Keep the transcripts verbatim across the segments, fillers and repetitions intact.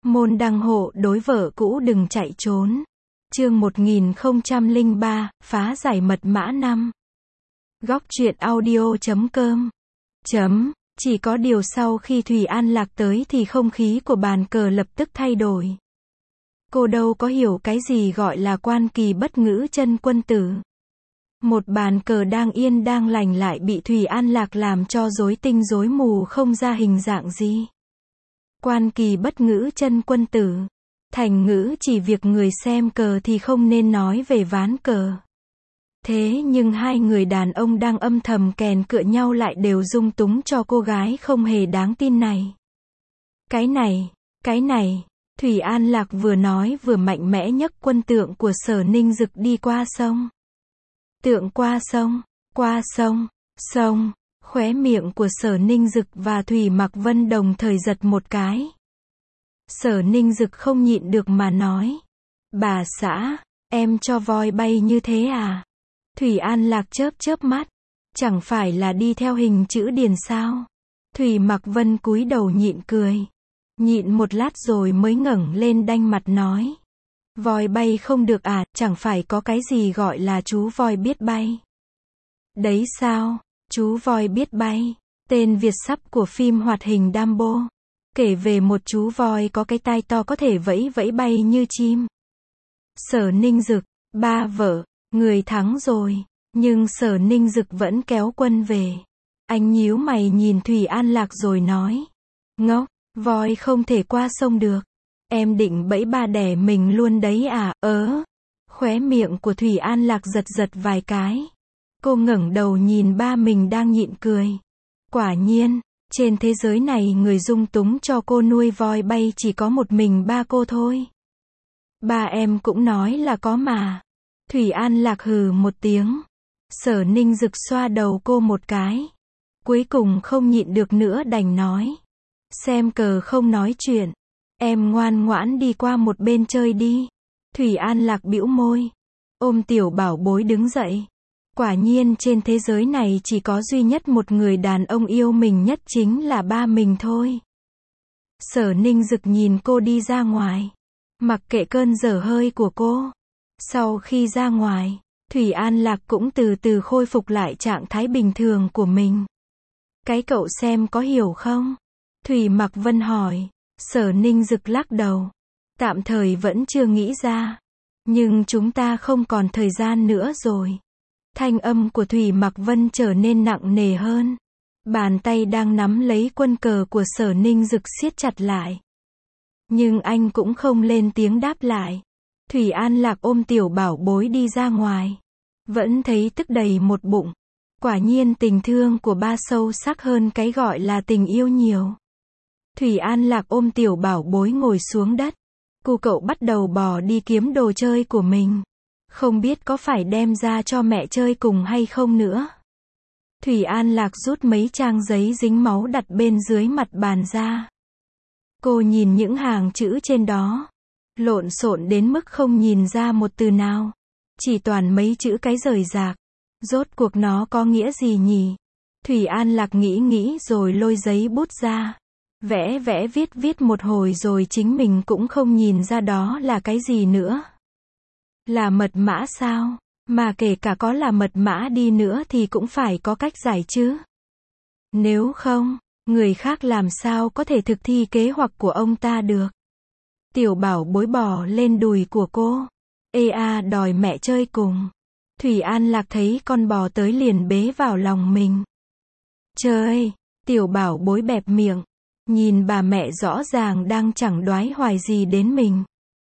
Môn đăng hộ đối vợ cũ đừng chạy trốn. Chương một nghìn không trăm lẻ ba, phá giải mật mã năm. Góc truyện audio chấm com. Chấm. Chỉ có điều sau khi Thủy An Lạc tới thì không khí của bàn cờ lập tức thay đổi. Cô đâu có hiểu cái gì gọi là quan kỳ bất ngữ chân quân tử. Một bàn cờ đang yên đang lành lại bị Thủy An Lạc làm cho rối tinh rối mù không ra hình dạng gì. Quan kỳ bất ngữ chân quân tử. Thành ngữ chỉ việc người xem cờ thì không nên nói về ván cờ. Thế nhưng hai người đàn ông đang âm thầm kèn cựa nhau lại đều dung túng cho cô gái không hề đáng tin này. Cái này, cái này, Thủy An Lạc vừa nói vừa mạnh mẽ nhấc quân tượng của Sở Ninh Dực đi qua sông. Tượng qua sông, qua sông, sông, khóe miệng của Sở Ninh Dực và Thủy Mặc Vân đồng thời giật một cái. Sở Ninh Dực không nhịn được mà nói. Bà xã, em cho voi bay như thế à? Thủy An Lạc chớp chớp mắt. Chẳng phải là đi theo hình chữ điền sao? Thủy Mặc Vân cúi đầu nhịn cười. Nhịn một lát rồi mới ngẩng lên đanh mặt nói. Voi bay không được à, chẳng phải có cái gì gọi là chú voi biết bay. Đấy sao, chú voi biết bay. Tên Việt sắp của phim hoạt hình Dumbo. Kể về một chú voi có cái tai to có thể vẫy vẫy bay như chim. Sở Ninh Dực, ba vợ, người thắng rồi. Nhưng Sở Ninh Dực vẫn kéo quân về. Anh nhíu mày nhìn Thủy An Lạc rồi nói. Ngốc, voi không thể qua sông được. Em định bẫy ba đẻ mình luôn đấy à, ớ. Khóe miệng của Thủy An Lạc giật giật vài cái. Cô ngẩng đầu nhìn ba mình đang nhịn cười. Quả nhiên, trên thế giới này người dung túng cho cô nuôi voi bay chỉ có một mình ba cô thôi. Ba em cũng nói là có mà. Thủy An Lạc hừ một tiếng. Sở Ninh Dực xoa đầu cô một cái. Cuối cùng không nhịn được nữa đành nói. Xem cờ không nói chuyện. Em ngoan ngoãn đi qua một bên chơi đi. Thủy An Lạc bĩu môi. Ôm tiểu bảo bối đứng dậy. Quả nhiên trên thế giới này chỉ có duy nhất một người đàn ông yêu mình nhất chính là ba mình thôi. Sở Ninh Dực nhìn cô đi ra ngoài. Mặc kệ cơn dở hơi của cô. Sau khi ra ngoài, Thủy An Lạc cũng từ từ khôi phục lại trạng thái bình thường của mình. Cái cậu xem có hiểu không? Thủy Mặc Vân hỏi. Sở Ninh Dực lắc đầu. Tạm thời vẫn chưa nghĩ ra. Nhưng chúng ta không còn thời gian nữa rồi. Thanh âm của Thủy Mặc Vân trở nên nặng nề hơn. Bàn tay đang nắm lấy quân cờ của Sở Ninh Dực siết chặt lại. Nhưng anh cũng không lên tiếng đáp lại. Thủy An Lạc ôm tiểu bảo bối đi ra ngoài. Vẫn thấy tức đầy một bụng. Quả nhiên tình thương của ba sâu sắc hơn cái gọi là tình yêu nhiều. Thủy An Lạc ôm tiểu bảo bối ngồi xuống đất. Cu cậu bắt đầu bò đi kiếm đồ chơi của mình. Không biết có phải đem ra cho mẹ chơi cùng hay không nữa. Thủy An Lạc rút mấy trang giấy dính máu đặt bên dưới mặt bàn ra. Cô nhìn những hàng chữ trên đó. Lộn xộn đến mức không nhìn ra một từ nào. Chỉ toàn mấy chữ cái rời rạc. Rốt cuộc nó có nghĩa gì nhỉ? Thủy An Lạc nghĩ nghĩ rồi lôi giấy bút ra. Vẽ vẽ viết viết một hồi rồi chính mình cũng không nhìn ra đó là cái gì nữa. Là mật mã sao? Mà kể cả có là mật mã đi nữa thì cũng phải có cách giải chứ. Nếu không, người khác làm sao có thể thực thi kế hoạch của ông ta được. Tiểu bảo bối bò lên đùi của cô. Ê a đòi mẹ chơi cùng. Thủy An Lạc thấy con bò tới liền bế vào lòng mình. Chơi, tiểu bảo bối bẹp miệng. Nhìn bà mẹ rõ ràng đang chẳng đoái hoài gì đến mình.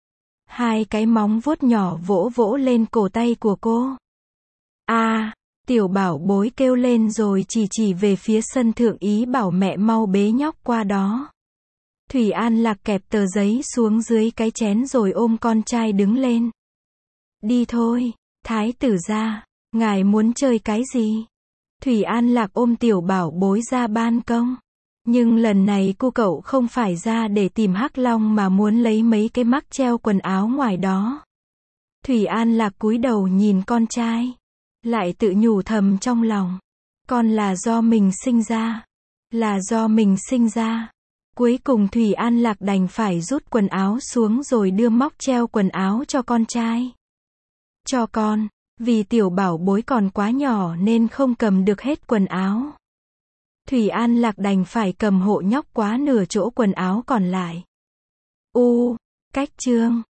Hai cái móng vuốt nhỏ vỗ vỗ lên cổ tay của cô. A, à, tiểu bảo bối kêu lên rồi chỉ chỉ về phía sân thượng ý bảo mẹ mau bế nhóc qua đó. Thủy An Lạc kẹp tờ giấy xuống dưới cái chén rồi ôm con trai đứng lên. Đi thôi, thái tử gia, ngài muốn chơi cái gì? Thủy An Lạc ôm tiểu bảo bối ra ban công. Nhưng lần này cô cậu không phải ra để tìm hắc long mà muốn lấy mấy cái mắc treo quần áo ngoài đó. Thủy An Lạc cúi đầu nhìn con trai. Lại tự nhủ thầm trong lòng. Con là do mình sinh ra. Là do mình sinh ra. Cuối cùng Thủy An Lạc đành phải rút quần áo xuống rồi đưa móc treo quần áo cho con trai. Cho con, vì tiểu bảo bối còn quá nhỏ nên không cầm được hết quần áo. Thủy An Lạc đành phải cầm hộ nhóc quá nửa chỗ quần áo còn lại. U, cách chương